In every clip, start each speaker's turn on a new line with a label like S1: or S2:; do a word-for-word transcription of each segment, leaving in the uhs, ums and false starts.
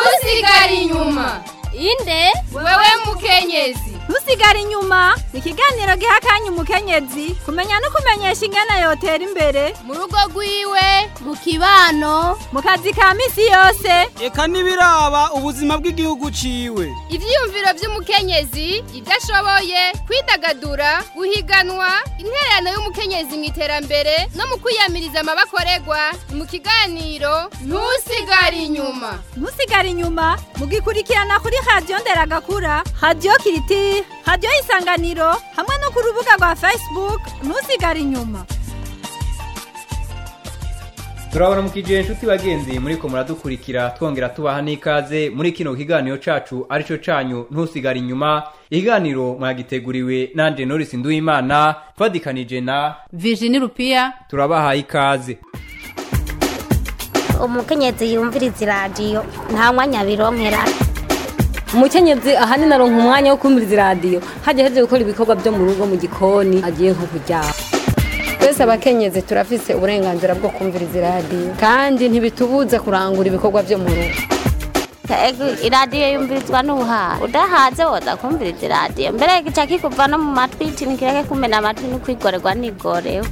S1: ntusigare inyuma.
S2: Inde
S1: wewe mukenyezi
S3: ntusigare inyuma ni ikiganiro giha akanya umukenyezi kumenya no kumenyesha ingene yotera imbere
S1: mu rugo rwiwe,
S2: mu kibano,
S3: mu kazi ka misi yose,
S4: eka nibiraba ubuzima bw'igihugu ciwe.
S1: ivyiyumviro vy'umukenyezi, ivyo ashoboye, kwidagadura, guhiganwa, intererano y'umukenyezi mu iterambere no mu kwiyamiriza amabakorerwa mu kiganiro ntusigare inyuma.
S3: ntusigare inyuma mugikurikirana kuri radio Nderagakura, radio Kiriti, radio Isanganiro hamwe no ku rubuga rwa Facebook ntusigare inyuma.
S5: Turabona mukije inshuti bagenzi muri ko muradukurikira twongera tubaha n'ikaze muri kino kiganiro cacu arico canyu ntusigare inyuma. Ikiganiro mwagiteguriwe nanje Norris Nduwimana fadikanije na
S6: Virginie Rupia.
S5: Turabaha ikaze.
S7: Umukenyezi yumviriza radio nta mwanya bironkera.
S8: Umukenyezi ahanini aronka umwanya wo kumviriza radio haje heje gukora ibikorwa byo mu rugo mu gikoni agiye nko kuryama.
S9: Twese abakenyezi turafise uburenganzira bwo kumviriza radio kandi ntibitubuza kurangura ibikorwa byo mu rugo.
S7: Iradiyo yumvirizwa n'ubuha udahaze woza kumviriza radio mbere gica kikuva no mu matwi tinikireke kumena amatwi no kwigorerwa nigorewe.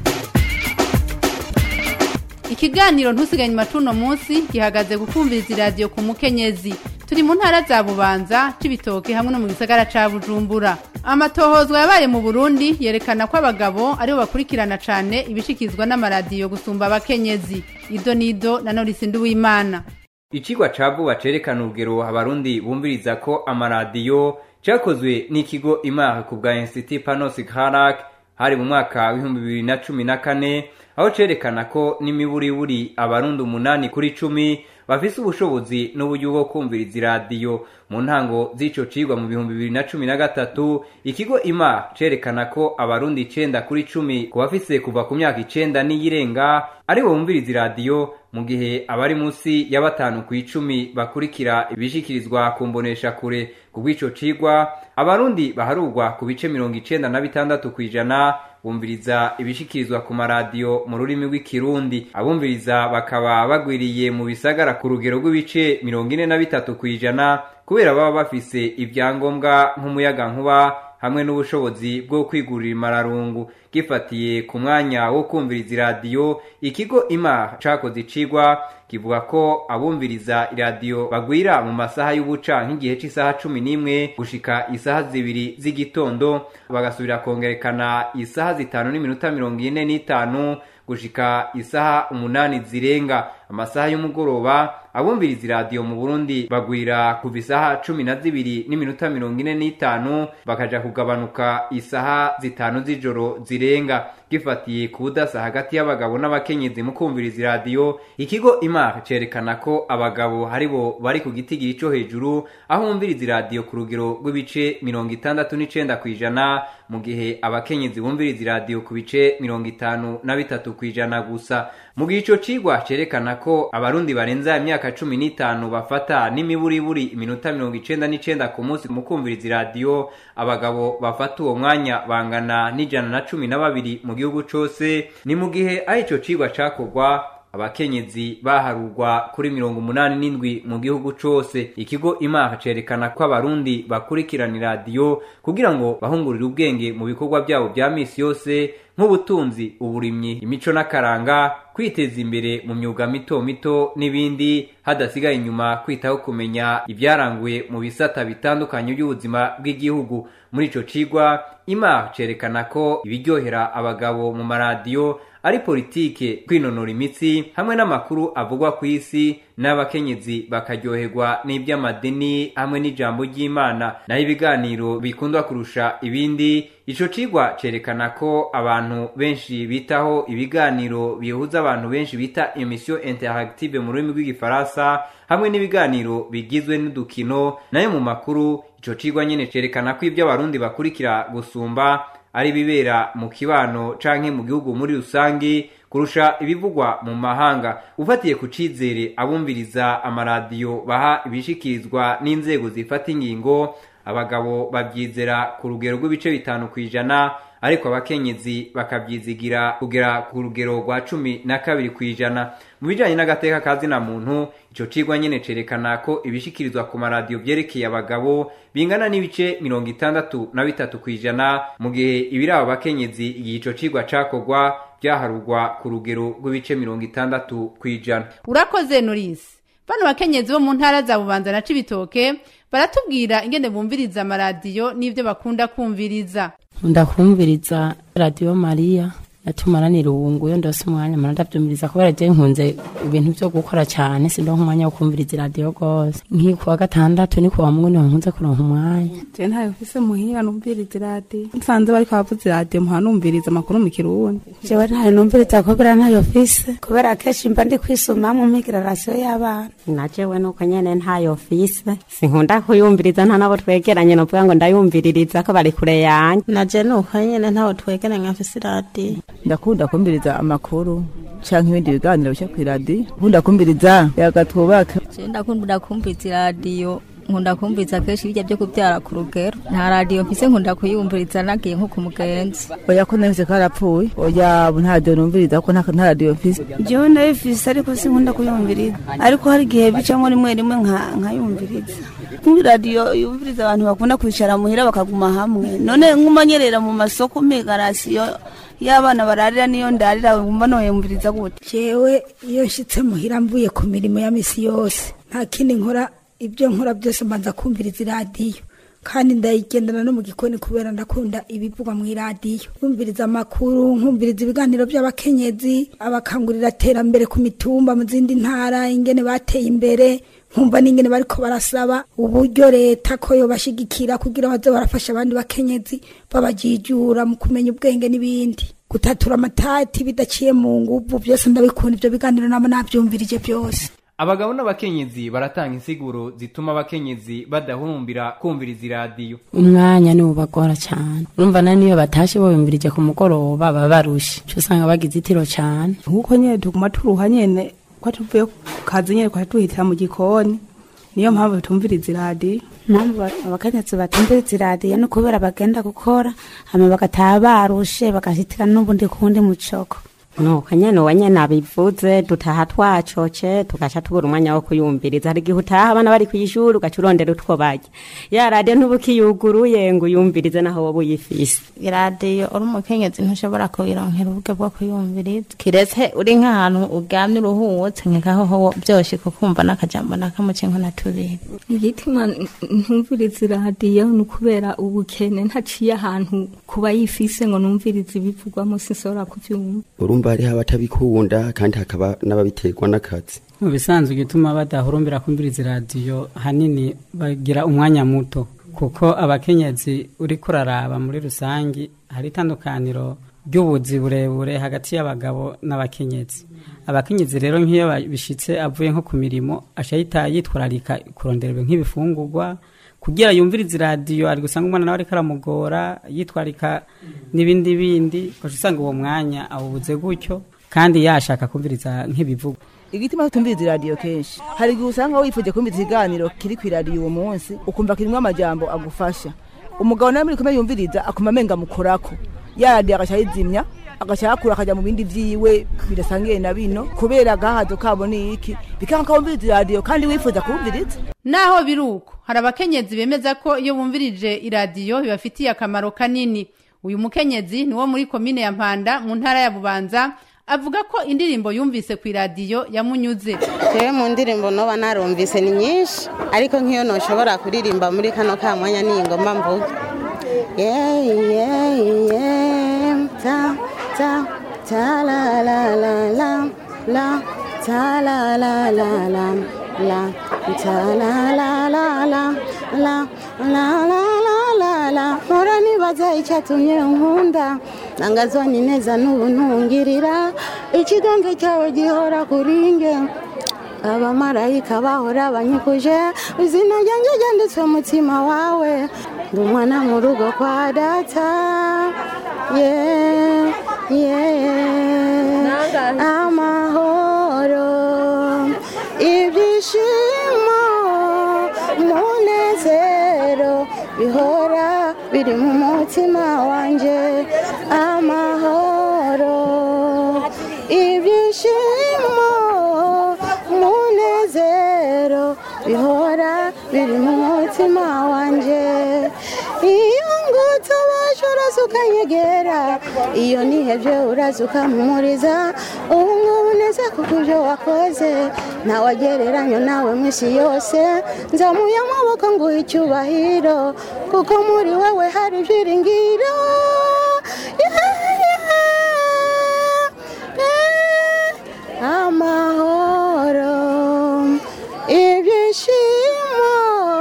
S6: Ikiganiro ntusiganye inyuma tuno munsi gihagaze gukumviriza radio ku mukenyezi. Turi mu ntara za Bubanza, Cibitoke hamwe no mu gisagara ca Bujumbura. Amatohozwa yabaye mu Burundi yerekana ko abagabo aribo bakurikirana cane ibishikizwa n'amaradiyo gusumba abakenyezi. Ido nido na Norris Nduwimana.
S5: Icigwa cavuba cerekana urugero abarundi bumviriza ko amaradiyo cakozwe n'ikigo Imara ku bwa Institut Panos Karak hari mu mwaka w'ibihumbi bibiri na cumi na kane, aho cerekana ko n'imiburiburi abarundi umunani kuri cumi bafise ubushobozi n'uburyo bwo kumviriza radio. Mu ntango z'ico cigwa mu bihumbi bibiri na cumi na gatatu ikigo Ima cerekana ko abarundi icenda kuri cumi ku bafise kuva ku myaka icenda n'iyirenga ari bo bumviriza radio, mu gihe abari munsi ya batanu ku icumi bakurikira ibishikirizwa ku mbonesha kure. Kubw'ico cigwa abarundi baharurwa ku bice mirongo icenda na bitandatu kwijana bumviriza ibishikirizwa ku maradiyo mu rurimi rw'ikirundi. Abumviriza bakaba bagwiriye mu bisagara ku rugero rw'ibice mirongo ine na bitatu kwijana kubera baba bafise ivyangombwa nk'umuyaga nkuba hamwe n'ubushobozi bwo kwigurira imararungu. Gifatiye ku mwanya wo kumviriza radio, ikigo Ima cakoze icigwa kivuga ko abumviriza radio bagwira mu masaha y'ubuca nk'igihe c'isaha cumi n'imwe gushika isaha zibiri z'igitondo, bagasubira kongerekana isaha zitanu n'iminota mirongo ine n'itanu gushika isaha umunani zirenga. Amasaha y'umugoroba abumviriza radio mu Burundi bagwira kuva isaha cumi na zibiri n'iminota mirongo ine n'itanu bakaja kugabanuka isaha zitanu z'ijoro zirenga. Gifatiye ku budasa hagati y'abagabo n'abakenyezi mu kumviriza radio, ikigo Imar cerekana ko abagabo haribo bari ku gitigiri cyo hejuru aho bumviriza radio ku rugero rw'ibice mirongo itandatu n'icenda kwijana, mu gihe abakenyezi bumviriza radio ku bice mirongo itanu na bitatu kwijana gusa. Mu gihe ico cigwa cerekana ko abarundi barenza imyaka cumi n'itanu bafata n'imiburiburi iminota mirongo icenda n'icenda ku munsi mu kumviriza radio, abagabo bafata uwo mwanya bangana n'ijana na cumi na babiri mu gihugu cose. Ni mu gihe aho ico cigwa cakorwa abakenyezi baharurwa kuri mirongo umunani n'indwi mu gihugu cose. Ikigo Imara cerekana ko abarundi bakurikirana radio kugira ngo bahungurire ubwenge mu bikorwa byabo bya misi yose nk'ubutunzi, uburimyi, imico n'akaranga, kwiteza imbere mu myuga mito mito n'ibindi, hadasigaye inyuma kwitaho kumenya ibyaranguye mu bisata bitandukanye by'ubuzima bw'igihugu. Muri ico cigwa Imara cerekana ko ibiryohera abagabo mu maradiyo ari politike, kwinonora imitsi hamwe n'amakuru avugwa ku isi, n'abakenyezi bakaryoherwa n'iby'amadini hamwe n'ijambo ry'Imana naho ibiganiro bikundwa kurusha ibindi. Ico cigwa cerekana ko abantu benshi bitaho ibiganiro bihuza abantu benshi bita emission interactive mu rurimi rw'igifaransa hamwe n'ibiganiro bigizwe n'udukino. Nayo mu makuru ico cigwa nyene cerekana ko ibyo abarundi bakurikira gusumba ari bibera mu kibano canke mu gihugu muri rusangi kurusha ibivugwa mu mahanga. Ufatiye ku cizere abumviriza amaradiyo baha ibishikirizwa n'inzego zifata ingingo, abagabo babyizera ku rugero rw'ibice bitanu kwijana, ariko abakenyezi bakabyizigira kugera ku rugero rwa cumi na kabiri kwijana. Mu bijanye n'agateka kazi na muntu, ico cigwa nyene cerekana ko ibishikirizwa ku maradiyo vyerekeye abagabo bingana n'ibice mirongo itandatu na bitatu kwijana, mu gihe ibiraba abakenyezi igihe ico cigwa cakogwa byaharugwa ku rugero rw'ibice mirongo itandatu kwijana.
S6: Urakoze Norisi. Bano bakenyezi bo mu ntara za Bubanza na Cibitoke baratubwira ingene bumviriza amaradiyo n'ivyo bakunda kumviriza.
S10: Ndakumviriza Radio Maria natumaranira ubunguyo ndose umwanya manavyumviriza kubera je nkunze ibintu byo gukora cyane sindo umwanya wo kumviriza radio gose nki kuwa gatandatu ni kuwa mungu nkunze kuronka umwanya
S11: je ntayo mfise muhira numviriza radio nsanze bari kwavuze radio muhanumviriza amakuru mu Kirundi
S12: jewe ntayo numviriza kubera ntayo mfise kubera keshi mba ndi kwisoma mu migira radio y'abana
S7: najewe nuko nyene ntayo mfise sinkunda kuyumviriza nta nabo twegeranye no bwa ngo ndayumviririza ko bari kure yanje
S13: naje nuko nyene ntawo twegeranye mfise radio
S14: ndakunda kumviriza amakuru canke ibindi biganiro byo ku radio nkunda kumviriza yagatwubaka
S15: je ndakunda kumviriza radio nkunda kumviriza keshi bijya byo kubyara ku rugero nta radio mfise nkunda kuyumviriza nagiye nko ku mugenzi
S14: oya ko navise karapfuye oya nta radio numviriza ko nta radio mfise
S12: jewe ndayifise ariko sinkunda kuyumviriza ariko hari gihe bicamo rimwe rimwe nka nkayumviriza kuri radio yumviriza abantu bakunda kwicara muhira bakaguma hamwe none nkumanyerera mu masoko megarasiyo y'abana bararira niyo ndarira ngumva noyumviriza gute
S16: jewe iyo nshitse muhira mvuye ku mirimo ya misi yose nta kindi nkora ibyo nkora byose mbanza kumviriza radio kandi ndayigendana no mu gikoni kubera ndakunda ibivugwa mu radio kumviriza amakuru nkumviriza ibiganiro by'abakenyezi abakangurira terambere ku mitumba mu zindi ntara ingene bateye imbere nkumva n'ingene bariko barasaba uburyo leta ko yo bashigikira kugira baze barafasha abandi bakenyezi babajijura mu kumenya ubwenge n'ibindi gutatura amatati bidaciye mu nguvu byose ndabikunda ivyo biganiro namo navyumvirije byose.
S5: Abagabo n'abakenyezi baratanga insiguro zituma abakenyezi badahurumbira kumviriza iradiyo.
S10: Umwanya ni ubagora cyane. Urumva nani iyo batashe boyumvirije ku mugoroba babarushe. Cyo usanga bagize itiro cyane.
S11: Nkuko nyene tuguma turuha nyene kwa tuvuye kazi nyene kwa tuhitira mu gikoni. Niyo mpamvu tumviriza iradiyo.
S12: Mpamvu abakenyezi batumviriza iradiyo no kubera bagenda gukora hama bagataha barushe bagashitira n'ubundi kundi mucoko.
S7: No kanyene wanyene abivuze dutaha twacoce tugasha tubura umwanya wo kuyumviriza hari gihe utaha abana bari kwishura ugacurondera utwo baje ya radio ntubukiyuguruye ngo yumvirize naho wowe uyifise
S13: iradiyo uri umukenyezi ntushobora kuyironkera ubuge bwo kuyumviriza kiretse uri nk'ahantu ugamye uruhutse nkekaho ho byoshe kukumva n'akajambo nakamuce nko natubiri
S15: igitima ntumviriza iradiyo nukubera ubukene ntaciye ahantu kuba yifise ngo numvirize ibivugwa mu sisora kuvyumva
S17: urumva ari abatabikunda kandi hakaba n'ababiterwa n'akazi
S18: mu bisanzwe gituma badahurumbira kumviriza radio hanini bagira umwanya muto kuko abakenyezi uri kuraraba muri rusangi hari itandukaniro ry'ubuzi burebure hagati y'abagabo n'abakenyezi abakenyezi rero nk'iyo bishitse avuye nko ku mirimo ashayita yitwararika kurondera nk'ibifungurwa kugira yumviriza radio ari gusanga umwana nawe ariko aramugora yitwarika n'ibindi bindi ko usanga uwo mwanya awubuze gutyo kandi yashaka kumviriza nk'ibivugo
S14: igitima tumviriza radio kenshi hari gusanga wifuje kumviriza iganiro kiri ku radio uwo munsi ukumva kirimwe amajambo agufasha umugabo nawe muri kumwe yumviriza akuma menga mukorako ya radio agashayizimya agashakura akaja mu bindi vyiwe birasangiye na bino kubera gahazo kabo ni iki bikanka kumviriza radio kandi wifuza kumviriza
S6: naho biruko hari abakenyezi bemeza ko iyo bumvirije iradiyo bibafitiye akamaro kanini uyu mukenyezi ni wo muri komine ya Mpanda mu ntara ya Bubanza avuga ko indirimbo yumvise ku iradiyo yamunyuze
S19: jewe mu ndirimbo noba narumvise ni nyinshi ariko nk'iyo noshobora kuririmba muri kano ka mwanya ni ingoma mvuga yeah yeah yeah ta ta ta la la la la la ta la la la la la ta la la la la la la la la la ora nibaza icyatumye nkunda nangazoni neza n'ubunungirira ikiganza cyawe gihora kuringe abamarayika bahora banyikuje izina ryanjye ryanditswe mutima wawe ndi umwana mu rugo kwa data yeah yeah amahoro ibyishimo munezero bihora biri mu mutima wanje bihora biri mu mutima wanje iyo ngutse waje uraza ukanyegera iyo nihebye uraza ukampumuriza ubu ngubu neza kuko ibyo wakoze ntawagereranya nawe mu isi yose nzamuye amaboko nguha icyubahiro kuko muri wowe hari ibyiringiro amahoro ibyishimo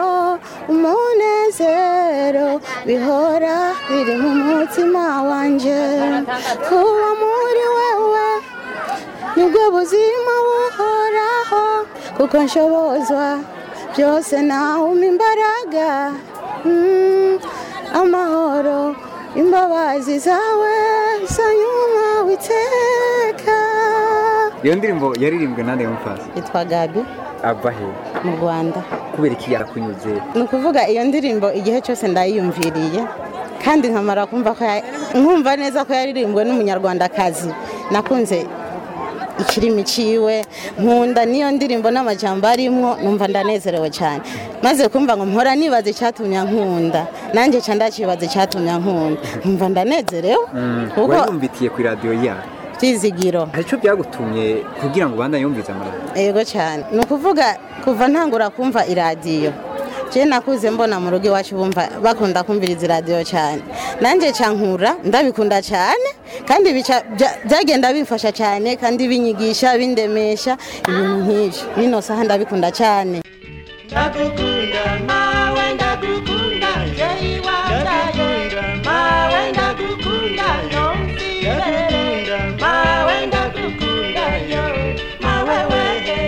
S19: umunezero bihora biri mu mutima wanje kuba muri wewe nibwo buzima buhoraho kuko nshobozwa byose nawe umpa imbaraga mm, amahoro imbabazi zawe zanyuma witeka.
S5: iyo ndirimbo yaririmbwe nande mufasi
S19: yitwa Gabi
S5: ava he
S19: mu Rwanda.
S5: kubera iki yarakunyuze?
S19: ni ukuvuga iyo ndirimbo igihe cyose ndayiyumviriye kandi nkamara kumva ko nkumva neza ko yaririmbwe n'umunyarwandakazi nakunze ikirimi ciwe nkunda niyo ndirimbo n'amajambo arimwo numva ndanezerewe cyane maze kumva ngo mpora nibaza icyatumya nkunda nanjye ca ndakibaza icyatumya nkunda nkumva ndanezerewe
S5: kuko wumvitiye ku radio ya
S19: Tizigiro.
S5: Arico byagutumye kugira ngo bandanye yumviza amaradiyo?
S19: Yego cyane. Ni ukuvuga kuva ntangura kumva iradiyo. Je nakuze mbona mu rugo iwacu bumva bakunda kumviriza iradiyo cyane. Nanje cankura ndabikunda cyane kandi byagenda bimfasha cyane kandi binyigisha bindemesha ibintu nk'ivyo. Bino saha ndabikunda cyane.
S20: Ndagukunda mawe ndagukunda jeyi wanjye mawe ndagukunda nomvire mawe ndagukunda yo mawe wehe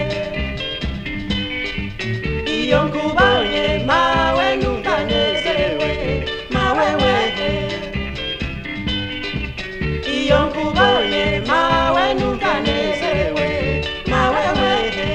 S20: iyo nkubonye mawe numva nezerewe mawe wehe iyo nkubonye mawe numva nezerewe mawe wehe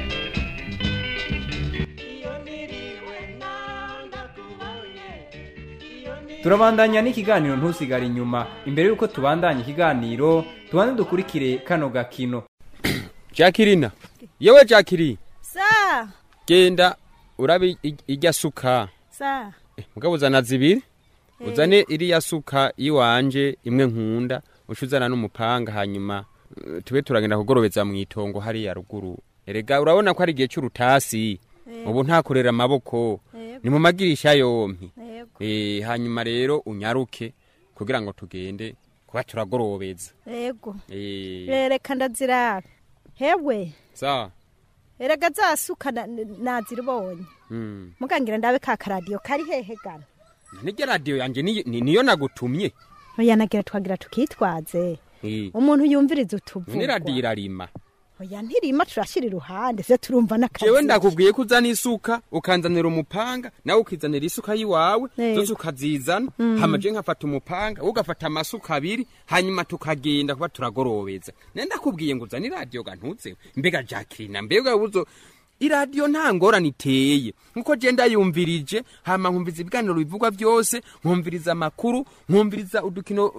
S5: turabandanya n'ikiganiro ntusigare inyuma. Imbere yuko tubandanya ikiganiro tubanze dukurikire kano gakino.
S21: Jacqueline yewe Jacqueline
S3: sa
S21: genda urabe ijya suka
S3: sa
S21: eh, mugabo uzana zibiri hey. Uzane iri ya suka iwanje imwe nkunda ushuzana n'umupanga hanyuma uh, tube turagenda kugorobeza mu itongo hari ya ruguru erega urabona ko ari gihe cy'urutasi hey. Ubu nta kurera amaboko hey. Ni mu magirisha yompi eh hanyuma rero unyaruke kugira ngo tugende kuba turagorobeza
S3: yego
S21: eh
S3: rereka ndazira hewe
S21: sa
S3: erega zasuka naziribonye
S21: mm.
S3: Mugangira ndabe ka radio kari hehe gana
S21: nige radio yanje ni niyo nagutumye
S3: oya nagira twagira tukitwaze
S21: eh
S3: umuntu yumviriza utuvuga
S21: ni radio irarima
S3: oya ntirima turashira iruhande se turumva nakazi
S21: jewe ndakubwiye ko uzana isuka ukanzanira umupanga nawe ukizanira isuka yiwawe zose ukazizana mm. Hamaje nkafata umupanga ugafata amasuka abiri hanyuma tukagenda kuba turagorobeza nenda kubwiye ngo uzana radio gantuze mbega Jacqueline mbega uzo iradiyo nta ngorane iteye nkuko genda yumvirije hama nkumviza ibiganiro bivugwa byose nkumviriza amakuru nkumviriza udukino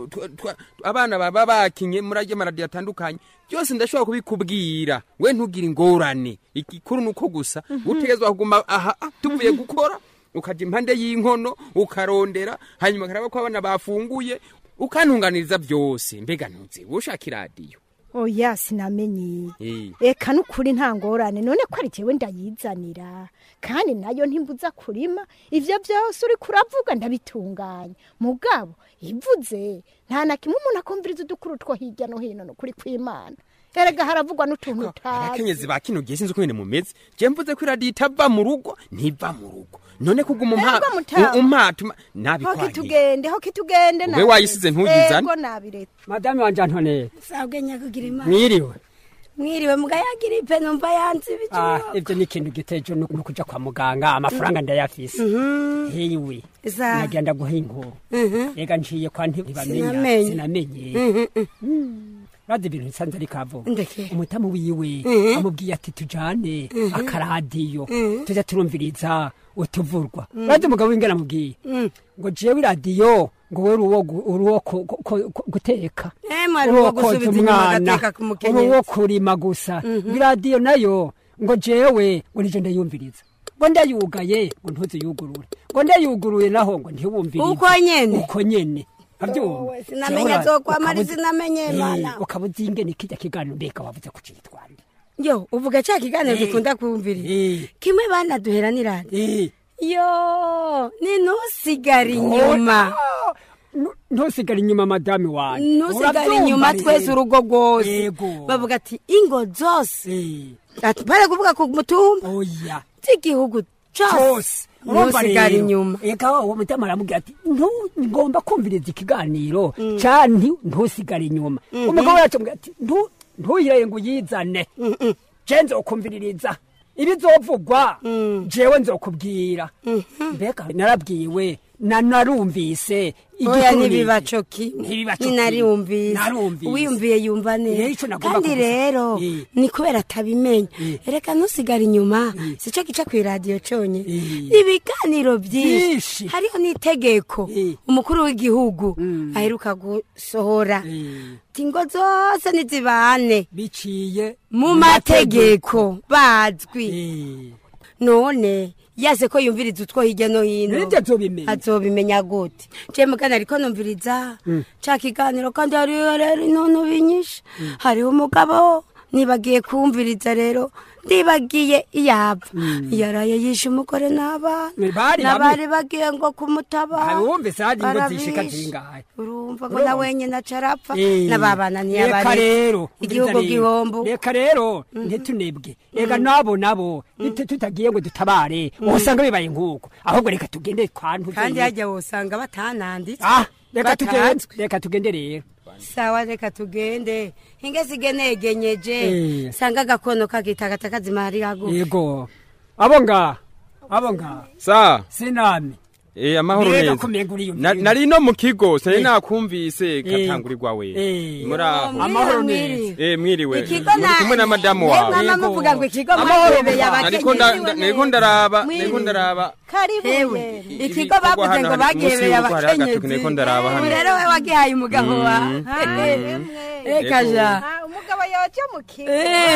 S21: abana baba bakinye murajye maradiyo atandukanye byose ndashobora kubikubwira we ntugira ingorane ikikuru nuko gusa utegezwa kuguma aha tuvuye gukora ukaje impande y'inkono ukarondera hanyuma karaba ko abana bafunguye ukantunganiriza byose mbega ntuze ushaka iradiyo
S3: oya sinamenye eka nukuri nta ngorane none ko ari jewe ndayizanira kandi nayo ntimbuza kurima ivyo byose uri kuravuga ndabitunganya mugabo ivuze nta na kimwe umuntu akumviriza udukuru two hirya no hino no kuri kw'Imana erega haravugwa n'utuntu utazi
S21: abakenyezi ba kino gihe sinzi ko nyene mumeze je mvuze ko iradiyo itava mu rugo ntiva mu rugo none kuguma umpa umpatuma nabikwanye
S3: hoki tugende hoki tugende
S21: nawe wayisize ntugizana
S3: ego nabiretse
S22: madame wanje Antoinette
S16: sabwe nyakugira Imana
S22: mwiriwe
S16: mwiriwe mugayagira ipe numva yanzi bicu
S22: ah ivyo ni kintu gitejo no kuja kwa muganga amafaranga ndayafise heyiwe nagenda guhinkuru ega nciye kwa ntibamenya sinamenye Radi ibintu nsanze ari kavo umutamu wiwe amubwiye ati tujane akaradiyo tujya turumviriza utuvurwa radi umugabo w'ingana amubwiye ngo jewe iradiyo ngo we uruwo guteka uruwo koza umwana uruwo kurima gusa iradiyo nayo ngo jewe ngo nije ndayumviriza ngo ndayugaye ngo ntuzi yugurure ngo ndayuguruye naho ngo ntiwumvirize
S2: uko nyene
S22: uko nyene abyumva
S2: sinamenya zokwamara sinamenye mana
S22: ukabuza ingene kijya kiganiro mbeka wavuze ku cyitwande
S2: yo uvuga cya kiganiro dukunda kumviriza kimwe bana duheranira yo ni ntusigara inyuma
S22: ntusigara inyuma madame wanjye
S2: ntusigara inyuma twese urugo rwose bavuga ati ingo zose ati bare kuvuga ku mutumba
S22: oya
S2: cy'igihugu cyose ntusigara inyuma
S22: eka uwo mutima aramubwira ati ngomba kumviriza ikiganiro cyane ntusigara inyuma umugabo yacu ati ntuyire ngo uyizane je nzokumviririza ibizovugwa jewe nzokubwira mbega narabwiwe na narumvise
S2: oya nibibacoki ninarumvise wiyumviye yumva neza kandi rero ni kubera atabimenya reka ntusigara inyuma sico gica ku radio conye ibiganiro byinshi hariho n'itegeko umukuru w'igihugu aheruka gusohora tingo zose nizibane
S22: biciye
S2: mu mategeko bazwi none yaze ko yumviriza utwo hirya no hino azobimenya gute je mugana ariko numviriza ca kiganiro kandi hariho rero intuntu binyisha hariho umugabo nibagiye kumviriza rero ndibagiye iyaba yaraye yishe umugore n'abana n'abari bagiye ngo kumutabara
S22: wumvise haje ngo zishika zingahe
S2: urumva ko na wenyine acarapfa n'ababana ntiyabari
S22: rero
S2: igihugu gihombo
S22: reka rero ntitunebwe reka nabo nabo tutagiye ngo dutabare usanga bibaye nk'uko ahubwo reka tugende kwantu
S2: kandi hajya wosanga batananditse
S22: reka tugende reka tugende rero
S2: sawa reka tugende ingezi genegenyeje sanga gakono kagitagata kazima hari yago
S22: yego abonga abonga
S21: sa
S22: sinami
S21: Eh amahoro neza. Nari no mu kigo sari nakumvise katangurirwa we.
S22: Mura amahoro neza.
S21: Eh mwiriwe. Kumwe na madamu wawe.
S2: Mama muvuga ngo ikigo mwarebeye abakenyezi.
S21: Niko ndaraba, niko ndaraba.
S2: Karibu. Ikigo bavuze ngo bagebeye abakenyezi.
S21: Niko ndaraba hano.
S2: Rero we wagihaye umugabo wa. Eka ja.
S3: Umugabo yaje mu kigo.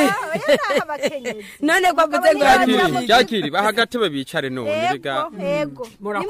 S3: Oya abakenyezi.
S2: None ko bavuze ngo
S21: Jakiri bahagate babicare none biga.
S3: Yego.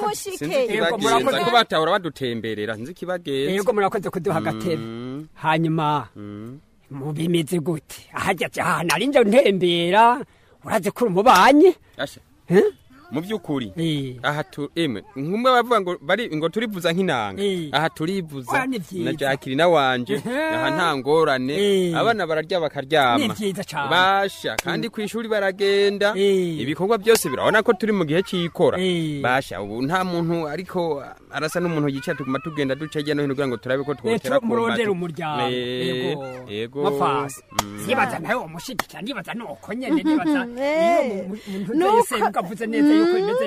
S21: Yego murakoze
S22: ko
S21: batahora badutemberera nzi kibageze.
S22: Yego murakoze kuduha agatebe. Hanyuma mubimeze gute? Ahajya cyane ari nje ntembera uraze kuri umubanye.
S21: Asha. Mu byukuri aha tu emwe nkumwe bavuga ngo bari ngo turivuza nk'inanga aha turivuza na Jakiri na wanje aha ntangorane abana bararya bakaryama basha kandi kwishuri baragenda ibikorwa byose birabona ko turi mu gihe cyikora basha ubu nta muntu ariko arasa n'umuntu yica tuguma tugenda ducege no hino kugira ngo turabe ko twotera
S22: ku murondera umuryango yego
S21: yego
S22: mafasi nibaza nayo umushigikira nibaza nuko nyene nibaza iyo muntu yese ukavuze neza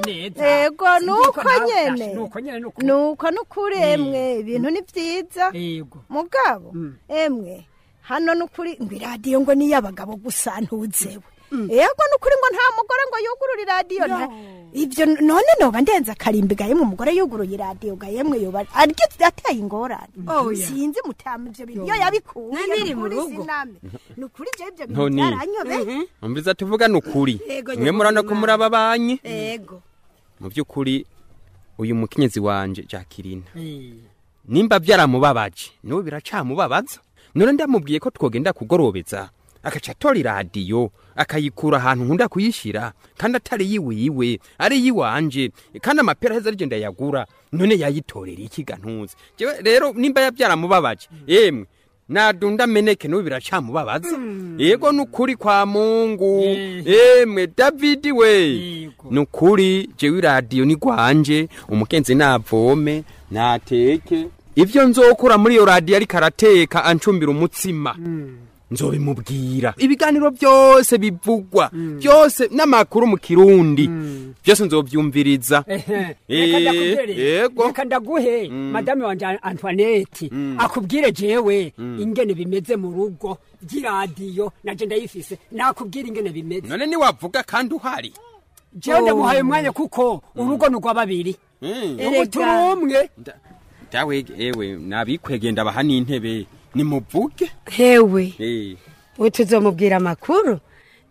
S3: Ego nuko nyene nuko nukuri emwe ibintu ni vyiza mugabo emwe hano nukuri ngo radio ngo ni yabagabo gusa ntuzewe ego nukuri ngo nta mugore ngo yugurura radio ivyo none noba ndenza karimbigaye mu mugore yuguruye radio ga yemwe yoba aryo ateye ingorane sinzi mutamu ivyo bintu yo yabikuye
S2: niri mu rugo
S3: nukuri je ivyo bintu byaranyobe
S21: umbiza tuvuga nukuri mwe murana ko muraba banye
S2: ego
S21: mu byukuri uyu mukenyezi wanje Jakirina nimba byaramubabaje niwe biracamubabaza none ndamubwiye ko twogenda kugorobeza akaca tori radio akayikura ahantu nkunda kuyishira kandi atari yiwiwe ari yiwanje kandi amapera heza rigenda yagura none yayitorera ikigantuze jewe rero nimba yabyaramubabaje yemwe nadunda meneke no biracamubabaza yego nukuri kwa Mungu emwe David we nukuri jewe radio ni gwanje umukenzi navome nateke ivyo nzokura muri yo radio ari karateka ancumbira umutsima nzobimubwira ibiganiro byose bivugwa byose n'amakuru mu Kirundi byose nzobyumviriza
S22: yego reka ndaguhe madame wanje Antoinette akubwire jewe ingene bimeze mu rugo by'iradiyo naje ndayifise nakubwira ingene bimeze
S21: none ni wavuga kandi uhari
S22: jewe ndamuhaye umwanya kuko urugo nugwa babiri ubu turumwe
S21: dawe ewe nabikwegenda baha n'intebe ni muvuge
S2: hewe we tuzomubwira amakuru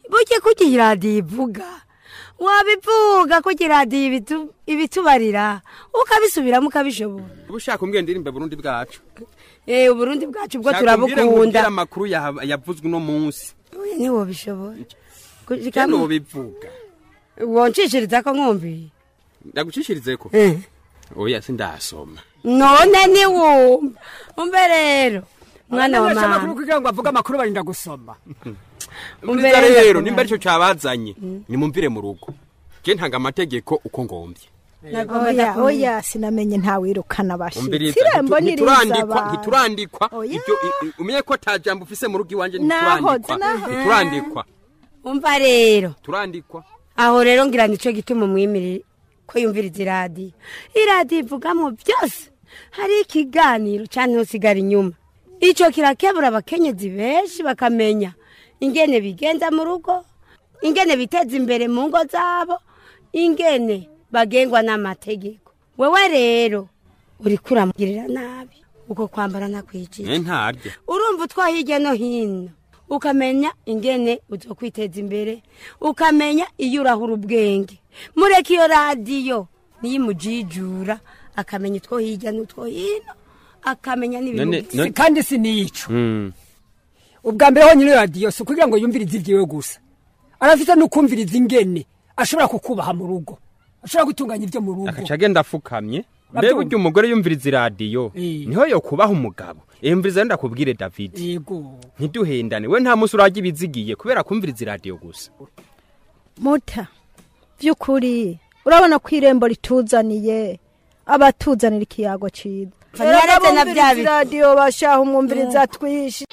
S2: buke kugira iradiyo ivuga wabivuga kugira iradiyo ibitu- ibitubarira ukabisubiramo ukabishobora
S21: uba ushaka umbwira indirimbo Burundi bwacu
S2: eh uburundi bwacu bwo
S21: Shaka umbwire ngo
S2: turabukunda
S21: ubwire amakuru yaha- yavuzwe uno munsi
S2: Oya, niwo bishobora
S21: kandi wobivuga
S2: wonshishiriza ko nkumbi
S21: ndagucishirizeko
S2: Eh.
S21: oya sindasoma
S2: none niwumva umbe rero mwana wa
S22: Abanyeshuri
S2: mama
S22: amakuru kugira ngo bavuge amakuru barinda gusoma
S21: Umviriza
S2: Umbereza
S21: rero
S2: kumwana.
S21: nimba arico cabazanye nimumvire mu rugo je ntanga amategeko uko ngombye
S3: oya oya sinamenye ntawerukana
S21: Umviriza,
S3: bashitsi irembo
S21: ntitu- ntiturandikwa
S3: niriza
S21: ntiturandikwa ibyo i- i- umenye ko tajambo ufise mu rugo iwanje
S3: Nahoze,
S21: ntiturandikwa
S3: nahoze.
S21: ntiturandikwa
S2: umva rero
S21: turandikwa
S2: aho rero ngira nico gituma umwimirire ko yumviriza iradiyo iradiyo ivugamo byose hari ikiganiro cyane usigara inyuma icyo kirakebura abakenyezi benshi bakamenya ingene bigenza mu rugo ingene biteza imbere mu ngo zabo ingene bagengwa n'amategeko wewe rero uri kuramugirira nabi uko kwambara nakwijije
S21: eh ntarya
S2: urumva utwa hirya no hino ukamenya ingene uzokwiteza imbere ukamenya iyo urahura ubwenge mureke iyo radiyo niyimujijura akamenya utwo hirya n'utwo hino akamenya
S21: None-
S2: n'ibintu
S21: none-
S22: kandi sinico
S21: Mm.
S22: ubwa mbere honyine radiyo si ukugira ngo yumvirize ibyiwe gusa arafite n'ukumviriza ingene ashobora kukubaha mu rugo ashobora gutunganya ibyo mu rugo
S21: akaca agenda afukamye mbega
S22: Babyumva.
S21: urya umugore yumviriza iradiyo
S22: Eh.
S21: niho yo kubaha umugabo yumviriza rero ndakubwire David
S22: yego
S21: ntiduhendane we nta musi urajya ibizigiye kubera kumviriza iradiyo gusa
S3: muta by'ukuri urabona ko irembo rituzaniye abatuzanira ikiyago ciza
S2: Fanyaretse na bya biti.
S3: radiyo bashaha umwumviriza twishi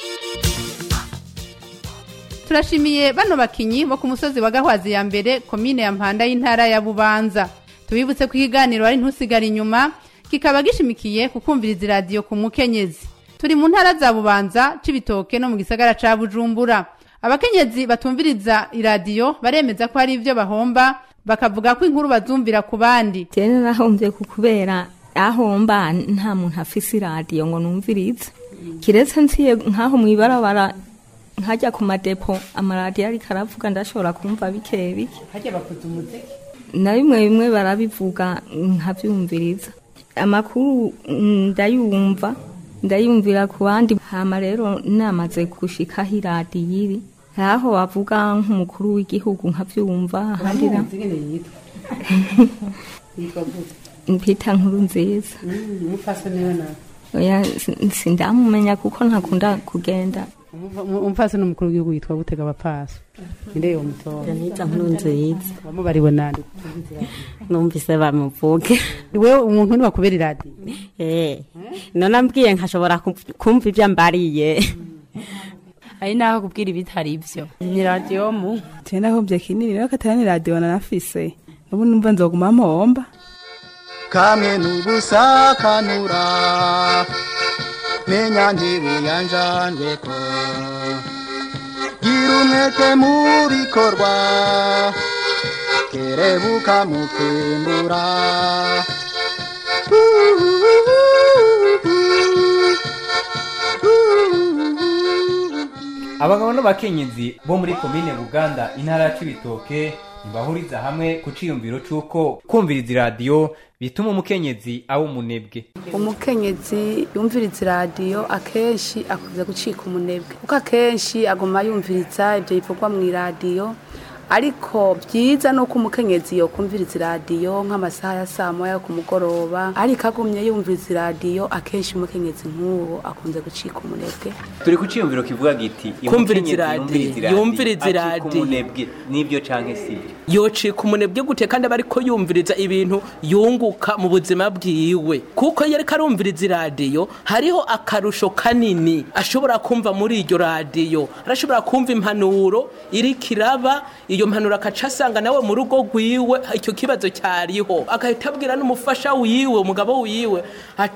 S6: turashimiye bano bakinyi bo ku musozi wa Gahwazi ya mbere komine ya Mpanda y'intara ya Bubanza tubibutse ku kiganiro ari ntusigara inyuma kikaba gishimikiye kukumviriza iradiyo ku mukenyezi turi mu ntara za Bubanza Cibitoke no mu gisagara ca Bujumbura abakenyezi batumviriza iradiyo baremeza ko hari ivyo bahomba bakavuga ko inkuru bazumvira ku bandi
S15: Jene nahomvye kukubera ahomba nta muntu afise iradiyo ngo numvirize kiretse nsiye nkaho mwibarabara nkajya ku madepo amaradiyo ariko aravuga ndashobora kumva bike bike
S6: hajya bakuza umuziki
S15: na bimwe bimwe barabivuga nkabyumviriza amakuru ndayumva ndayumvira ku bandi hama rero namaze gushikaho iradiyo iri aho bavuga nk'umukuru w'igihugu nkabyumva ahandi na mpita nkuru nziza oya sindamumenya kuko ntakunda kugenda
S6: umfasi n'umukuru w'igihugu yitwa Gutega Abapaso ninde yo mutora
S7: Janita nkuru nziza
S6: bamubariwe nande
S7: numvise bamuvuge
S6: wewe umuntu ni wakubera iradiyo
S7: eh none ambwiye nkashobora kum- kumva ibyo mbariye
S10: ari naho kubwira ibitari ibyo ni radiyo mu
S11: tena hombye kinini rero katani radio nanafise ubu numva nzoguma mpomba
S1: kamwe n'ubusakanura menya ntiwiyanjanjwe ko gira umwete mu bikorwa kerebuka mu kwimbura
S5: abagabo n'abakenyezi bo muri komine Buganda intara ya Cibitoke ntibahuriza hamwe ku ciyumviro c'uko kumviriza iradiyo bituma umukenyezi aba umunebwe
S4: umukenyezi yumviriza iradiyo akenshi akuze gucika umunebwe kuko akenshi aguma yumviriza ibyo bivugwa mu iradiyo ariko byiza nuko umukenyezi yokumviriza iradiyo nk'amasaha ya saa moya ku mugoroba ariko agumye yumviriza iradiyo akenshi umukenyezi nk'uwo akunze gucika umunebwe
S5: turi ku ciyumviro kivuga giti
S23: kumviriza iradiyo yumviriza iradiyo
S5: umunebwe n'ibyo canke sibyo
S23: yocika umunebwe gute kandi aba ariko yumviriza ibintu yunguka mu buzima bwiwe kuko iyo ariko arumviriza iradiyo hariho akarusho kanini ashobora kumva muri iryo radiyo arashobora kumva impanuro iriko iraba iyo mpanuro akaca asanga nawe mu rugo rwiwe icyo kibazo cyariho agahita abwira n'umufasha wiwe umugabo wiwe ati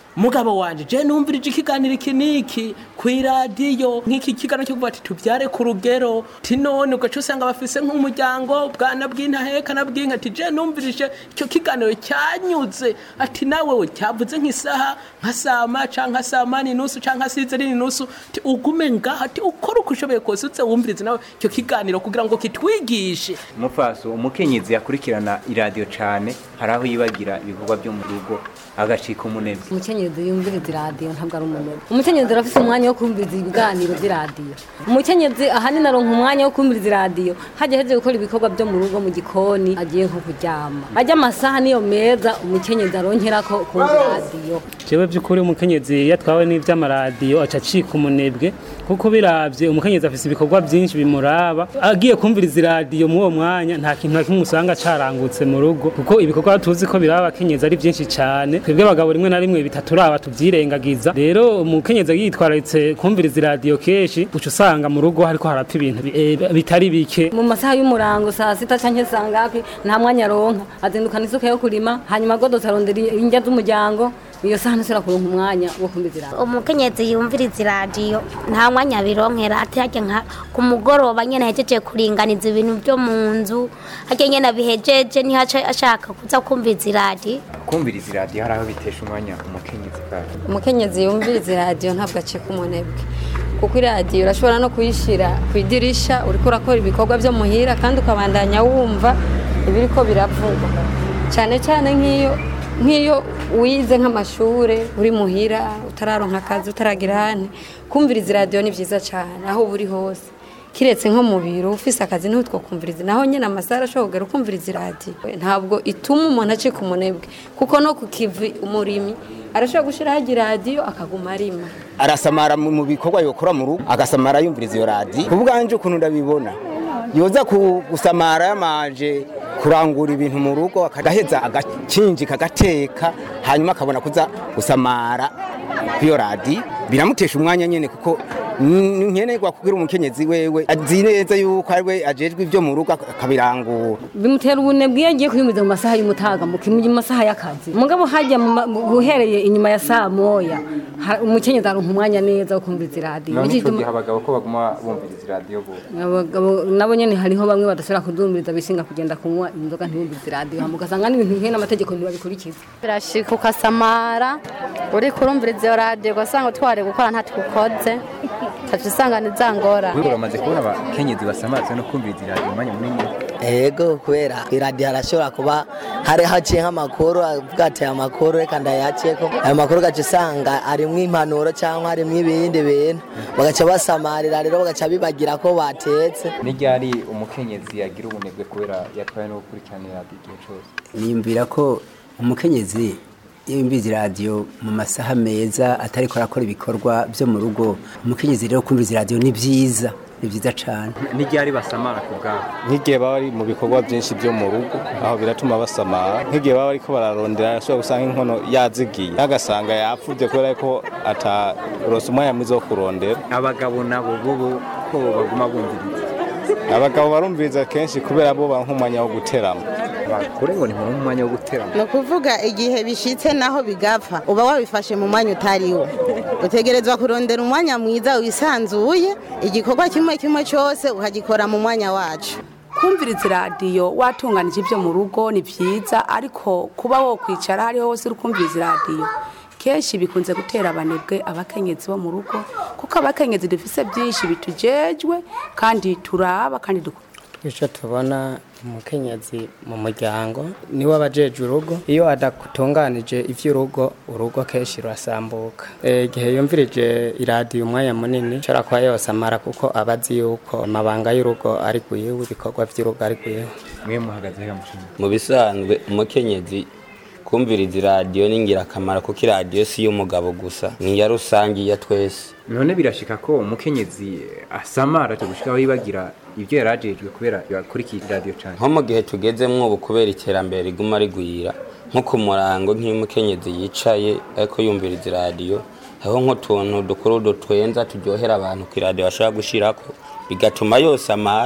S23: mugabo wanje je numvirije ikiganiro iki niki kw'iradiyo nk'iki kiganiro cyo kuvuga ati tuvyare ku rugero ti none ugaca usanga bafise nk'umuryango bwana bw'intaheka na bw'inka ati je numvirije icyo kiganiro cyanyuze ati nawe we cyavuze nk'isaha nka sama canka sama n'inusu canka size n'inusu ti ugume ngaha ati ukora uko ushoboye kose utse wumvirize nawe icyo kiganiro kugira ngo kitwigishe.
S5: Mufaso umukenyezi yakurikirana iradiyo cane haraho yibagira ibikorwa byo mu rugo agacika umunebwe.
S8: Umukenyezi yumviriza iradiyo ntabwo ari umunebwe. Umukenyezi arafise umwanya wo kumviriza ibiganiro by'iradiyo. Umukenyezi ahanini aronka umwanya wo kumviriza iradiyo haje heje gukora ibikorwa byo mu rugo mu gikoni agiye nko kuryama. Ajya amasaha niyo meza umukenyezi aronkerako ku radiyo.
S9: Jewe by'ukuri umukenyezi yatwawe n'ivy'amaradiyo aca acika umunebwe kuko biravye umukenyezi afise ibikorwa byinshi bimuraba agiye kumviriza iradiyo mu uwo mwanya nta kintu na kimwe usanga carangutse mu rugo kuko ibikorwa tuzi ko biraba abakenyezi ari byinshi cyane twebwe abagabo rimwe na rimwe bitaturaba tuvyirengagiza. Rero umukenyezi yitwararitse kumviriza iradiyo keshi uca usanga mu rugo hariko harapfa ibintu bitari bike.
S8: Mu masaha y'umurango saa sita canke sangapi nta mwanya ronka azindukana isuka yo kurima hanyuma godotsa arondera indya z'umuryango iyo saha ntasira kuronka umwanya wo kumviriza.
S12: Umukenyezi yumviriza iradiyo nta mwanya bironkera atake nka ku mugoroba nyene hejeje kuringaniza ibintu byo mu nzu hake nyene bihejeje ni haca ashaka kuza kumviriza iradiyo.
S5: Kumviriza iradiyo haraho bitesha umwanya umukenyezi kandi.
S8: Umukenyezi yumviriza iradiyo ntabwo acika umunebwe kuko iradiyo urashobora no kuyishira kwidirisha uriko urakora ibikorwa byo muhira kandi ukabandanya wumva ibiriko biravugwa cyane cyane nk'iyo nk'iyo wize nk'amashure uri muhira utararonka akazi utaragirane kumviriza iradiyo ni vyiza cyane aho buri hose kiretse nko mu biro ufise akazi n'utwo kumviriza naho nyene amasara ashobora kumviriza iradiyo ntabwo ituma umuntu acika umunebwe kuko no kukivi umurimi arashobora gushira hagira iradiyo akaguma arima
S24: arasamara mu bikorwa yokora mu rugo agasamara yumviriza iyo radiyo kubwanje ukuntu ndabibona yoza gusamara yamaje kurangura ibintu mu rugo akagaheza agacinjika agateka hanyuma akabona kuza gusamara iyo radiyo biramutesha umwanya nyene kuko nkenerwa kugira umukenyezi wewe azi neza yuko ariwe ajejwe ibyo mu rugo akabirangura
S8: bimutera ubunebwe yagiye kuyumviza mu masaha y'umutaga mu masaha y'akazi mugabo hajya guhereye inyuma ya saa moya umukenyezi aronka umwanya neza wo kumviriza iradiyo.
S5: Nico gihe abagabo ko baguma bumviriza iradiyo bo
S8: abagabo nabo nyene hariho bamwe badashobora kudumviriza bisinga kugenda kunywa inzoga ntibumviriza iradiyo mugasanga n'ibintu bihe n'amategeko ntibabikurikiza
S25: birashika ukasamara uri kurumviriza iyo radiyo ugasanga tware gukora ntatukoze tatusanga nizangora.
S5: Wewe uramaze kubona abakenyezi basamaze no kumviriza iradiyo umwanya munini?
S26: Ego kubera iradiyo arashobora kuba hari haciye nk'amakuru avuga ati amakuru reka ndayaceko ayo makuru gace usanga arimwo impanuro cyangwa arimwo ibindi bintu bagaca basamarira rero bagaca bibagira ko batetse.
S5: Ni ryari umukenyezi yagira ubunebwe kubera yatwaye no gukurikirana iradiyo igihe cyose?
S27: Nimbira ko umukenyezi yumviriza iradiyo mu masaha meza atariko arakora ibikorwa byo mu rugo umukenyezi rero kumviriza iradiyo ni byiza ni byiza cyane.
S5: Ni ryari basamara ku bwabo?
S28: Nk'igihe baba bari mu bikorwa byinshi byo mu rugo aho biratuma basamara nk'igihe baba bariko bararondera ashobora gusanga inkono yazigiye agasanga yapfuvye kubera ko atarose umwanya mwiza wo kurondera.
S5: Abagabo nabo bo ko baguma bumviriza
S28: abagabo barumviriza kenshi kubera bo bankumanya wo guterama
S5: bakure ngo ni mu mwanya wo guterama
S19: no kuvuga igihe bishitse naho bigapfa uba wabifashe mu mwanya utariwo utegerezwa kurondera umwanya mwiza wisanzuye igikorwa kimwe kimwe cyose ukagikora mu mwanya wacu.
S4: Kumviriza iradiyo watunganije ibyo mu rugo ni byiza ariko kuba wo kwicara hariho hose uri kumviriza iradiyo kenshi bikunze gutera abanebwe abakenyezi bo mu rugo kuko abakenyezi dufise byinshi bitujejwe kandi turaba kandi dukora.
S29: Icyo tubona umukenyezi mu muryango niwe abajeje urugo iyo adatunganije ivy'urugo urugo kenshi rurasambuka. Igihe yumvirije iradiyo umwanya munini ashobora kuba yose amara kuko abazi yuko amabanga y'urugo ari guyiwe ibikorwa vy'urugo ari guyiwe.
S5: Mwe muhagaze he mushinga?
S30: Mu bisanzwe umukenyezi kumviriza iradiyo ni ingirakamaro kuko iradiyo si y'umugabo gusa ni ya rusangi ya twese.
S5: None birashika ko umukenyezi asamara cyo gushikaho yibagira ibyo yarajejwe kubera yakurikira iradiyo cyane.
S30: Nko mu gihe tugezemwo ubu kubera iterambere riguma rigwira nko ku murango nk'umukenyezi yicaye ariko yumviriza iradiyo aho nk'utuntu dukuru dutwenza turyohera abantu ku iradiyo bashaka gushirako bigatuma yose amara.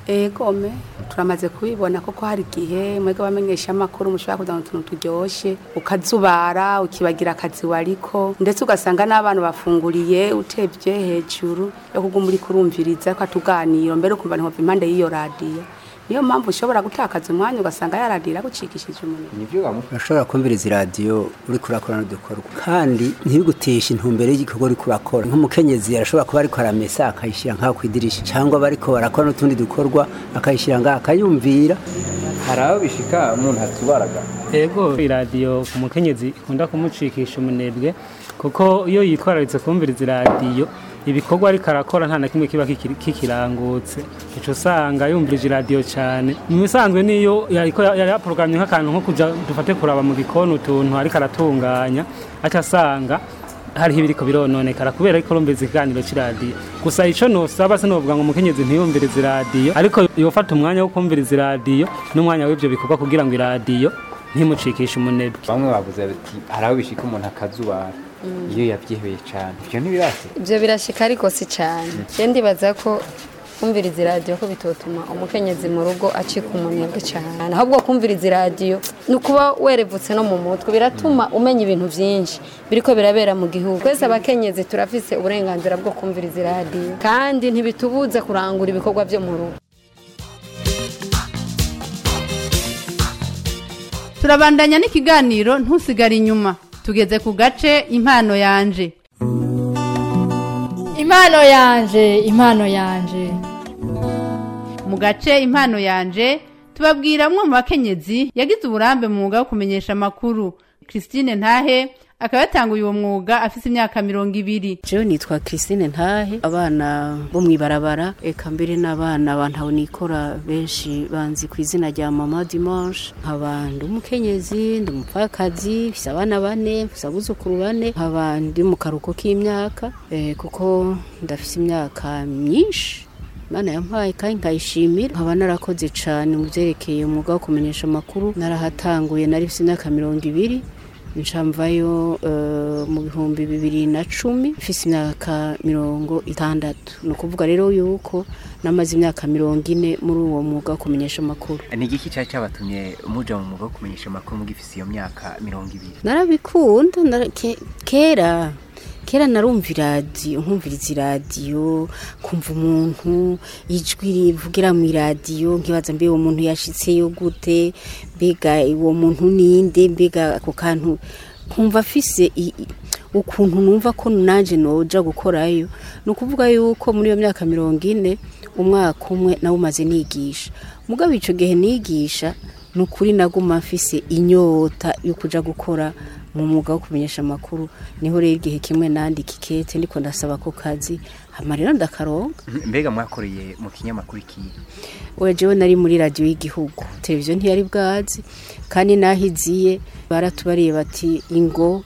S4: egome turamaze kubibona koko hari igihe mwega bamenyesha amakuru mushobora kuzana utuntu turyoshe ukazubara ukibagira akazi wariko ndetse ugasanga n'abantu bafunguriye utevye hejuru yo kuguma uri kurumviriza ko atuganiro mbere ukumva ntiwova impande y'iyo radiyo niyo mpamvu ushobora gutakaza umwanya ugasanga ya radiyo iragucikishije umunwa
S27: urashobora kumviriza iradiyo uri kurakora n'udukorwa kandi ntibiguteshe intumbero y'igikorwa uri kurakora nk'umukenyezi arashobora kuba ariko aramesa akayishyira nk'aho ku idirisha cyangwa bariko barakora n'utundi dukorwa akayishyira ngaho akayumvira
S5: hari aho bishika umuntu atubaraga
S9: ego iradiyo ku mukenyezi ikunda kumucikisha umunebwe kuko iyo yitwararitse kumviriza iradiyo ibikorwa ariko arakora nta na kimwe kiba kikirangutse ico usanga yumvirije iradiyo cyane mu bisanzwe niyo yariko yaprogramme nk'akantu nko kuja dufate kuraba mu gikoni utuntu ariko aratunganya aca asanga hariho ibiriko birononekara kubera ariko rumviriza ikiganiro c'iradiyo gusa ico nosaba sinovuga ngo umukenyezi ntiyumvirize iradiyo ariko yofata umwanya wo kumviriza iradiyo n'umwanya w'ivyo bikorwa kugira ngo iradiyo ntimucikishe umunebwe
S5: bamwe bavuze bati hari aho bishika umuntu akazubara iyo yabyihebeye cyane ibyo ntibirase
S8: ibyo birashika ariko si cyane je ndibaza ko kumviriza iradiyo ko bitotuma umukenyezi mu rugo acika umunebwe cyane ahubwo kumviriza iradiyo ni ukuba werevutse no mu mutwe biratuma umenya ibintu byinshi biriko birabera mu gihugu twese abakenyezi turafise uburenganzira bwo kumviriza iradiyo kandi ntibitubuza kurangura ibikorwa byo mu rugo.
S6: Turabandanya n'ikiganiro ntusigare inyuma tugeze ku gace impano yanje
S2: impano yanje impano yanje
S6: mu gace impano yanje tubabwira mwe mu bakenyezi yagize uburambe mu mwuga wo kumenyesha amakuru. Christine Ntahe akaba yatanguye uwo mwuga afite imyaka mirongo ibiri.
S3: Jewe nitwa Christine Ntahe, abana bo mwibarabara eka mbere n'abana bantaho nikora benshi banzi ku izina rya Mama Dimanche. Nkabandi umukenyezi ndi umupfakazi mfise abana bane mfise abuzukuru bane nkabandi mu karuko k'imyaka eh, kuko ndafise imyaka myinshi Mana yampaye kandi nkayishimira nkaba narakoze cyane mu byerekeye umwuga wo kumenyesha amakuru. Narahatanguye nari mfise imyaka mirongo ibiri ncamvayo uh, mu bihumbi bibiri na cumi mfise imyaka mirongo itandatu. Ni ukuvuga rero yuko namaze imyaka mirongo ine muri uwo mwuga wo kumenyesha amakuru.
S5: Ni igiki cyari cyabatumye muja mu mwuga wo kumenyesha amakuru mugifise iyo myaka mirongo ibiri?
S3: Narabikunda nara, ke, kera kera narumva iradiyo nkumviriza iradiyo kumva umuntu ijwi rivugira mu iradiyo nkibaza mbe uwo muntu yashitseyo gute, mbega uwo muntu ninde, mbega ako kantu kumva afise ukuntu numva ko nanje noja gukorayo. No kuvuga yuko muri iyo myaka mirongo ine umwaka umwe nawe umaze nigisha, mugabo ico gihe nigisha nukuri naguma mfise inyota yo kuja gukora mu mwuga wo kumenyesha amakuru. Niho rero igihe kimwe nandika ikete ndiko ndasaba ko kazi hamarira ndakaronga.
S5: Mbega mwakoreye mu kinyamakuru iki?
S3: Oya jewe nari muri radio y'igihugu, televiziyo ntiyari bwazi kandi nahiziye baratubariye bati ingo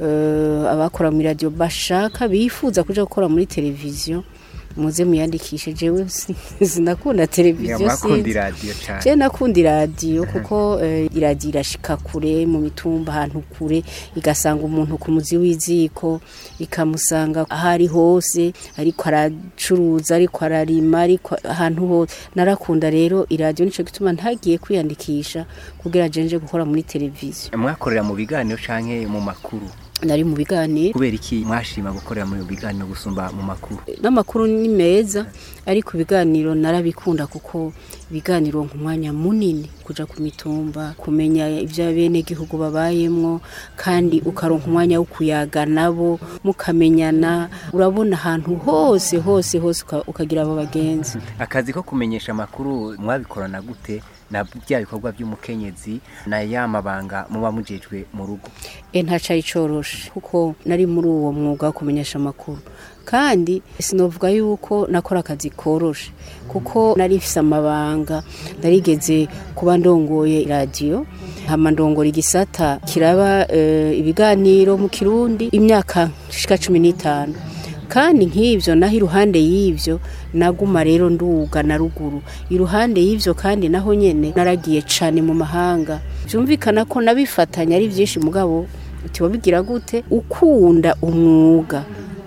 S3: uh, abakora muri radio bashaka bifuza kuja gukora muri televiziyo muze muyandikishe. Jewe sinakunda televiziyo
S5: sinzi radio cyane,
S3: je nakunda radio kuko uh, iradiyo irashika kure mu mitumba ahantu kure, igasanga umuntu ku muzi w'iziko ikamusanga ahari hose ariko aracuruza ariko ararima ariko ahantu hose. Narakunda rero iradiyo, nico gituma ntagiye kwiyandikisha kugira jenje gukora muri televiziyo.
S5: Mwakorera mu biganiro canke mu makuru?
S3: Nari mu biganiro.
S5: Kubera iki mwashima gukorera mu biganiro gusumba mu makuru?
S3: N'amakuru ni meza ariko biganiro narabikunda kuko biganiro nk'umwanya munini kuja ku mitumba kumenya ivya bene gihugu babayemwo kandi ukaronka umwanya wo kuyaga nabo mukamenyana. Urabona ahantu hose hose hose ukagira abo bagenzi.
S5: Akazi ko kumenyesha amakuru mwabikorana gute na bya bikorwa by'umukenyezi na yamabanga muba mujejwe mu rugo?
S3: E ntaca icoroshe kuko nari muri uwo mwuga wo kumenyesha amakuru kandi sinovuga yuko nakora akazi koroshe kuko nari mfise amabanga. Narigeze kuba ndongoye radio hama ndongora igisata kiraba uh, ibiganiro mu Kirundi imyaka shika cumi n'itanu kandi nk'ivyo naho iruhande y'ivyo naguma rero nduga na ruguru. Iruhande y'ivyo kandi naho nyene naragiye cane mu mahanga. Byumvikana ko nabifatanya ari byinshi mugabo utibabigira gute ukunda umwuga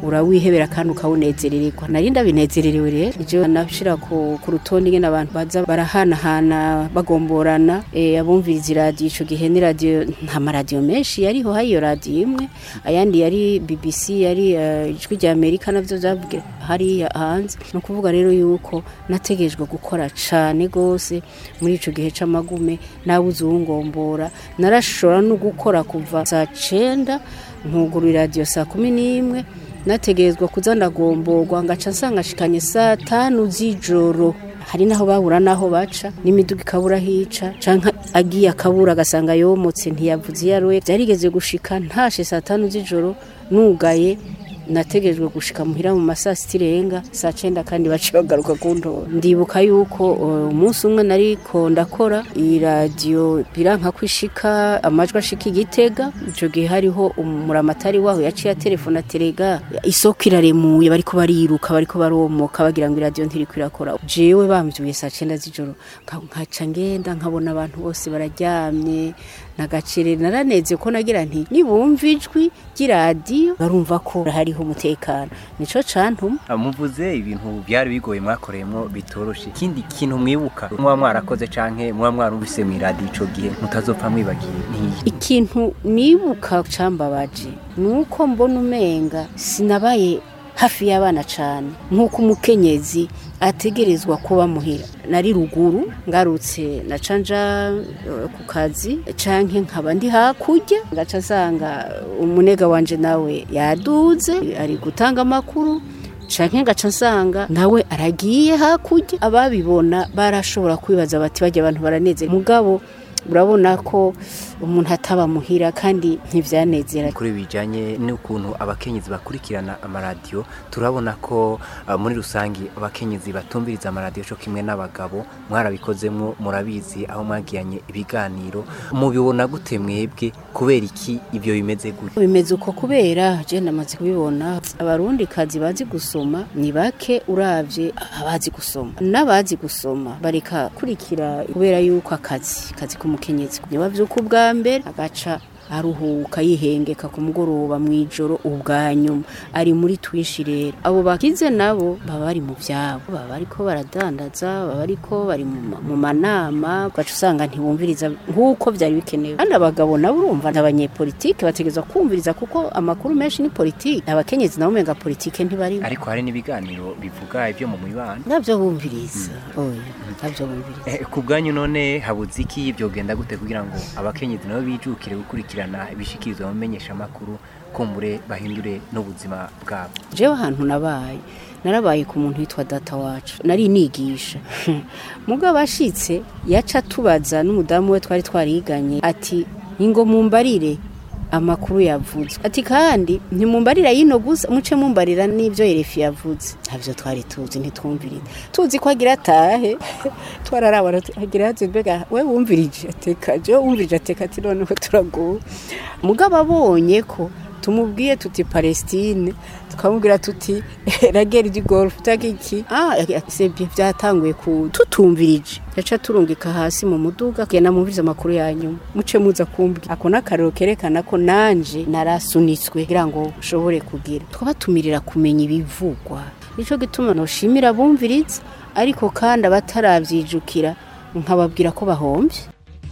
S3: urawihebera kandi ukawunezerererwa nari ndabinezererewe rero ivyo nashira ku ku rutonde ngene abantu baza barahanahana bagomborana eh, abumviriza iradiyo ico gihe ni radio nta maradiyo menshi yariho hayo radiyo imwe ayandi yari B B C yari uh, ijwi rya Amerika navyo zavugira hari hanze no kuvuga rero yuko nategejwe gukora cane gose muri ico gihe c'amagume nabuze uwungombora narashobora no gukora kuva saa cenda nkuguru radio saa kumi n'imwe nategezwa kuza ndagomborwa ngaca nsanga shikanye saa tanu z'ijoro hari naho babura naho baca n'imiduga ikabura hica canka agiye akabura agasanga yomotse ntiyavuze yaroye byarigeze gushika ntashe saa tanu z'ijoro nugaye nategejwe gushika muhira mu masasi tirenga saa cenda kandi baciye bagaruka kuntora ndibuka yuko umunsi umwe nariko ndakora iradiyo biranka kwishika amajwi ashika igitega ico gihe hariho umuramatari waho yaciye atelefona terega isoko iraremuye bariko bariruka bariko baromoka bagira ngo iradiyo ntiri kwirakora jewe bamvyuye saa cenda z'ijoro nkaca ngenda nkabona abantu bose bararyamye nagacere naraneze ko nagira nti nibumva ijwi ry'iradiyo barumva ko hariho umutekano nico cantuma
S7: muvuze ibintu byari bigoye mwakoreyemo bitoroshe ikindi kintu mwibuka mwa mwarakoze canke mwa mwarumvise mu radio ico gihe mutazopfa mwibagiye
S3: ikintu nibuka cambabaje nuko mbona umenga sinabaye hafi y'abana cyane nkuko umukenyezi ategerezwa kuba muhira nari ruguru ngarutse na canja uh, ku kazi canke nkaba ndi hakurya ngaca sanga umunega wanje nawe yaduze ari gutanga amakuru canke ngaca nsanga nawe aragiye hakurya ababibona barashobora kwibaza bati bajya abantu baraneze mugabo urabona ko umuntu ataba muhira kandi ntivyanezera
S7: kuri bijanye n'ukuntu abakenyezi bakurikirana amaradiyo turabona ko uh, muri rusangi abakenyezi batumviriza amaradiyo cyo kimwe n'abagabo mwarabikozemwo murabizi aho mwagiyanye ibiganiro mubibona gute mwebwe kubera iki ibyo bimeze gute
S3: bimeze uko kubera je namaze kubibona abarundi kazi bazi gusoma ni bake uravye abazi gusoma n'abazi gusoma bareka kurikira kubera yuko akazi kazi umukenyezi niba vyuko ubwa mbere agaca aruhuka yihengeka ku mugoroba mwijoro ubwanyuma ari muri twishi rero abo bakize nabo baba bari mu vyabo baba bariko baradandaza baba bariko bari mu manama gaca usanga ntibumviriza nkuko vyari bikenewe kandi abagabo nabo urumva n'abanyepolitike bategezwa kumviriza kuko amakuru menshi ni politike abakenyezi nabo menga politike ntibari
S7: ariko hari n'ibiganiro bivuga ivyo mu mibano
S3: navyo bumviriza oya navyo bumviriza
S7: eh, ku bwanyu none habuze iki ibyo genda gute kugira ngo abakenyezi nabo bijukire gukurikira ibishikirizwa bamenyesha makuru kumbure bahindure n'ubuzima bwabo
S3: jewe ahantu nabaye narabaye ku muntu witwa data wacu nari nigisha mugabo ashitse yaca tubaza n'umudamu we twari twariganye ati ingo mumbarire amakuru yavuze ati kandi ntimumbarira yino gusa muce mumbarira n'ivyo Erefi yavuze ntavyo twari tuzi ntitwumvirire tuzi ko agira tahe twararabara agira ati mbega we wumvirije ateka je wumvirije ateka ati none ko turago mugabo abonye ko tumubwiye tuti Palestine tukamubwira tuti la guerre du Golfe takiki ah sebye byatanguye ku tutumvirije yaca turungika hasi mu muduga kena mumviriza amakuru yanyu muce muza kumbwi akona karero kerekana ko nanje narasunitswe kugira ngo ushobore kugira twabatumirira kumenya ibivugwa nico gituma no shimira bumviriza ariko kandi abataravyijukira nkababwira ko bahomvye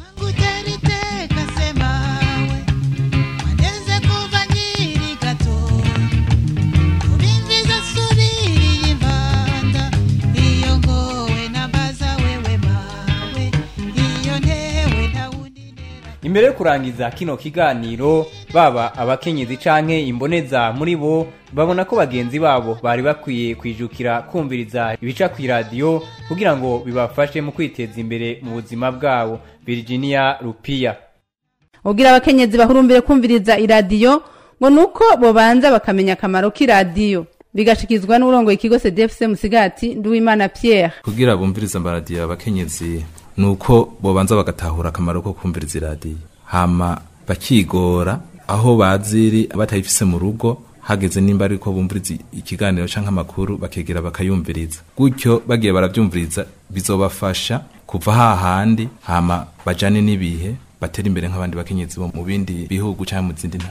S5: Imbere yo kurangiza kino kiganiro baba abakenyezi canke imboneza muri bo babona ko bagenzi babo bari bakwiye kwijukira kumviriza ibica ku radio kugira ngo bibafashe mu kwiteza imbere mu buzima bwabo. Virginia Rupia
S6: ugira abakenyezi bahurumbire kumviriza iradiyo ngo nuko bobanza bakamenya akamaro k'iradiyo bigashikizwa n'urongo ikigo C D F C Musigati Nduwimana Pierre
S13: kugira bumviriza amaradiyo abakenyezi nuko bobanza bagatahura akamaro ko kumviriza iradiyo hama bakigora aho baziri abatayifise mu rugo hageze nimba ariko bumviriza ikiganiro canke amakuru bakegera bakayumviriza gutyo bagiye baravyumviriza bizobafasha kuva hahandi hama bajane n'ibihe batera imbere nk'abandi bakenyezi bo mu bindi bihugu canke mu zindi ntara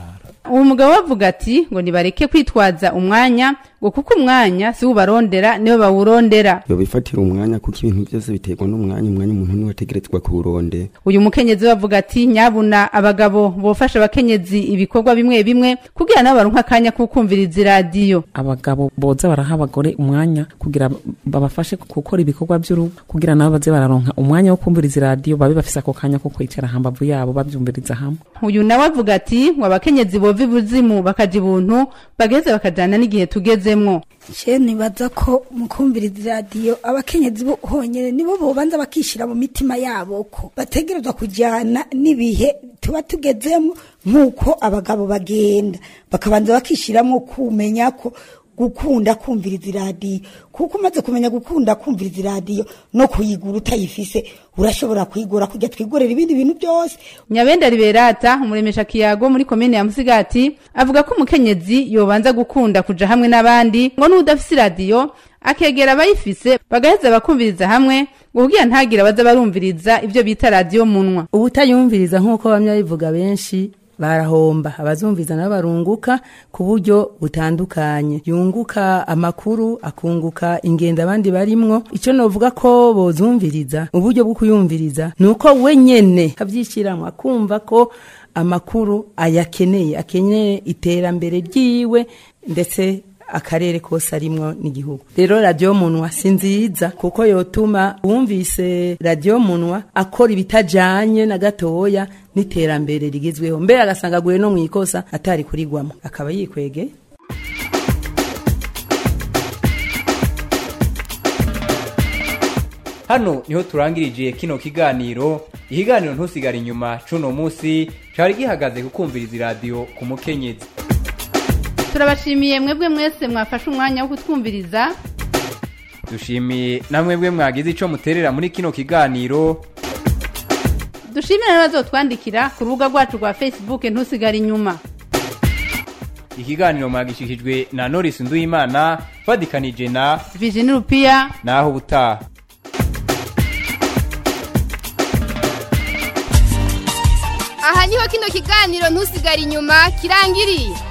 S6: uwo mugabo bavuga ati ngo nibareke kwitwaza umwanya ngo kuko umwanya si ubarondera niwe bawurondera.
S10: Yo bifatira umwanya kuko ibintu byose biterwa n'umwanya, umwanya umuntu niwe ategerezwa kuwurondera.
S6: Uyu mukenyezi bavuga ati nyabuna abagabo bofasha abakenyezi ibikorwa bimwe bimwe kugira nabo baronka akanya kukumviriza radio.
S11: Abagabo boza baraha abagore umwanya kugira babafashe gukora ibikorwa by'urugo kugira nabo baze bararonka umwanya wo kumviriza radio, babe bafise ako kanya ko kwicara hambavu yabo bavyumviriza hamwe.
S6: Uyu nawe avuga ati ngo abakenyezi bova ibuzimu bakaja ibuntu bageze bakajana n'igihe tugezemwo.
S14: Je nibaza ko mukumviriza radio abakenyezi bo honyene nibo bobanza bakishira mu mitima yabo ko bategerezwa kujana nibihe tuba tugezemo nkuko abagabo bagenda, bakabanza bakishiramwo kumenya ko gukunda kumviriza radio, kuko umaze kumenya gukunda kumviriza radio no kuyigura utayifise urashobora kwigura kujya twigorera ibindi bintu byose.
S6: Nyabenda Liberata umuremesha kiyago muri komine ya Musigati avuga ko umukenyezi yobanza gukunda kuja hamwe n'abandi ngo n'udafise radio akegera abayifise bagaheza bakumviriza hamwe kugira ntagira baza barumviriza ivyo bita radio munwa.
S15: Ubutayumviriza nkuko bamya bivuga benshi barahomba, abazumviza n'abarunguka ku buryo butandukanye, yunguka amakuru akunguka ingenda abandi barimwo. Ico novuga ko bozumviriza uburyo bwo kuyumviriza nuko wenyene avyishiramwe akumva ko amakuru ayakeneye, akeneye iterambere ryiwe ndetse akarere kose arimwo n'igihugu. Rero radio munwa sinziza kuko yotuma wumvise radio munwa akora ibitajanye na gatoya n'iterambere rigizweho, mbere agasanga guye no mwikosa atari kurigwamo akaba yikwege.
S5: Hano niho turangirije kino kiganiro. Ikiganiro ntusigara inyuma cuno musi cari gihagaze kukumviriza radio ku mukenyezi.
S6: Turabashimiye mwebwe mwese mwafashe umwanya wo kutwumviriza.
S5: Dushimiye namwe mwebwe mwagize ico muterera muri kino kiganiro.
S6: Dushimira n'abazotwandikira ku rubuga rwacu rwa Facebook ntusigara inyuma.
S5: Ikiganiro mwagishikijwe na Norris Nduwimana fadikanije na
S6: Virginie Rupia
S5: naho butaha.
S16: Aha niho kino kiganiro ntusigara inyuma kirangiriye.